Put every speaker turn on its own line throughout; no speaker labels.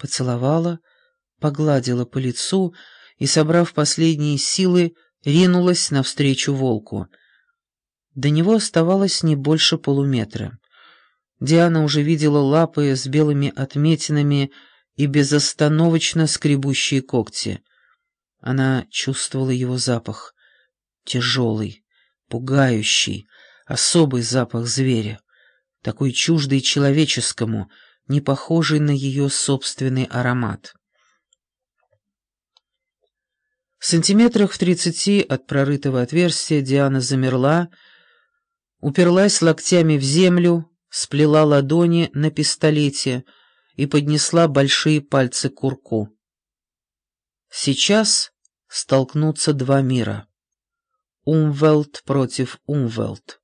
поцеловала, погладила по лицу и, собрав последние силы, ринулась навстречу волку. До него оставалось не больше полуметра. Диана уже видела лапы с белыми отметинами и безостановочно скребущие когти. Она чувствовала его запах. Тяжелый, пугающий, особый запах зверя, такой чуждый человеческому, не похожий на ее собственный аромат. В сантиметрах в 30 от прорытого отверстия Диана замерла, уперлась локтями в землю, сплела ладони на пистолете и поднесла большие пальцы к курку. Сейчас столкнутся два мира. Умвелт против Умвелт.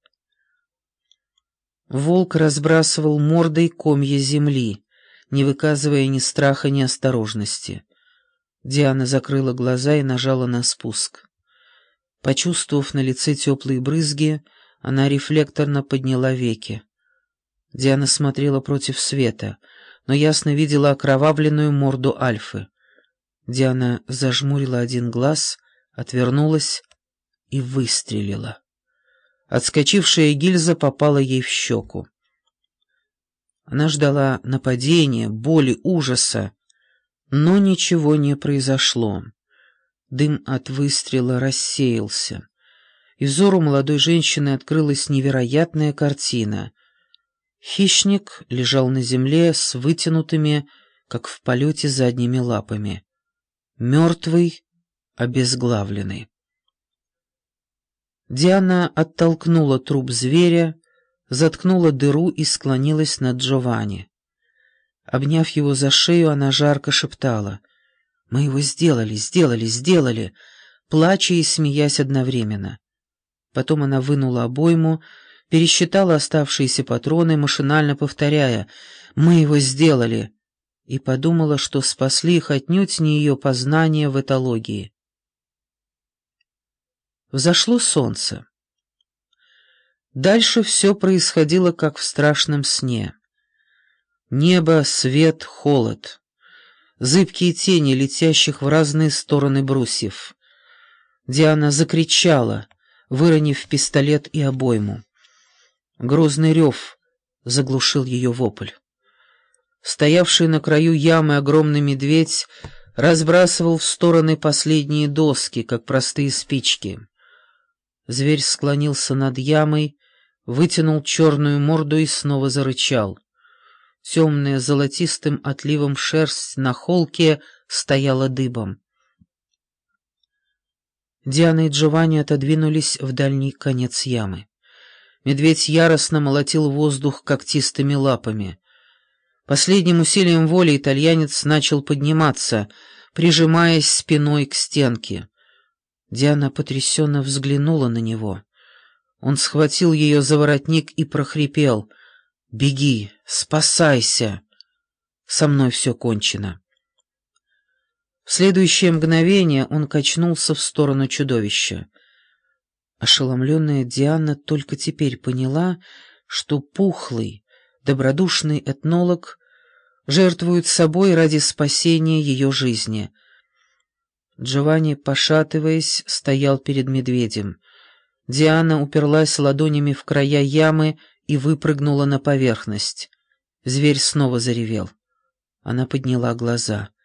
Волк разбрасывал мордой комья земли, не выказывая ни страха, ни осторожности. Диана закрыла глаза и нажала на спуск. Почувствовав на лице теплые брызги, она рефлекторно подняла веки. Диана смотрела против света, но ясно видела окровавленную морду Альфы. Диана зажмурила один глаз, отвернулась и выстрелила. Отскочившая гильза попала ей в щеку. Она ждала нападения, боли, ужаса, но ничего не произошло. Дым от выстрела рассеялся, и взору молодой женщины открылась невероятная картина. Хищник лежал на земле с вытянутыми, как в полете, задними лапами. Мертвый, обезглавленный. Диана оттолкнула труп зверя, заткнула дыру и склонилась над Джованни. Обняв его за шею, она жарко шептала: «Мы его сделали, сделали, сделали!» плача и смеясь одновременно. Потом она вынула обойму, пересчитала оставшиеся патроны, машинально повторяя: «Мы его сделали!» и подумала, что спасли их отнюдь не ее познания в этологии. Взошло солнце. Дальше все происходило, как в страшном сне. Небо, свет, холод. Зыбкие тени, летящих в разные стороны брусьев. Диана закричала, выронив пистолет и обойму. Грозный рев заглушил ее вопль. Стоявший на краю ямы огромный медведь разбрасывал в стороны последние доски, как простые спички. Зверь склонился над ямой, вытянул черную морду и снова зарычал. Темная золотистым отливом шерсть на холке стояла дыбом. Диана и Джованни отодвинулись в дальний конец ямы. Медведь яростно молотил воздух когтистыми лапами. Последним усилием воли итальянец начал подниматься, прижимаясь спиной к стенке. Диана потрясенно взглянула на него. Он схватил ее за воротник и прохрипел: «Беги, спасайся! Со мной все кончено». В следующее мгновение он качнулся в сторону чудовища. Ошеломленная Диана только теперь поняла, что пухлый, добродушный этнолог жертвует собой ради спасения ее жизни. Джованни, пошатываясь, стоял перед медведем. Диана уперлась ладонями в края ямы и выпрыгнула на поверхность. Зверь снова заревел. Она подняла глаза.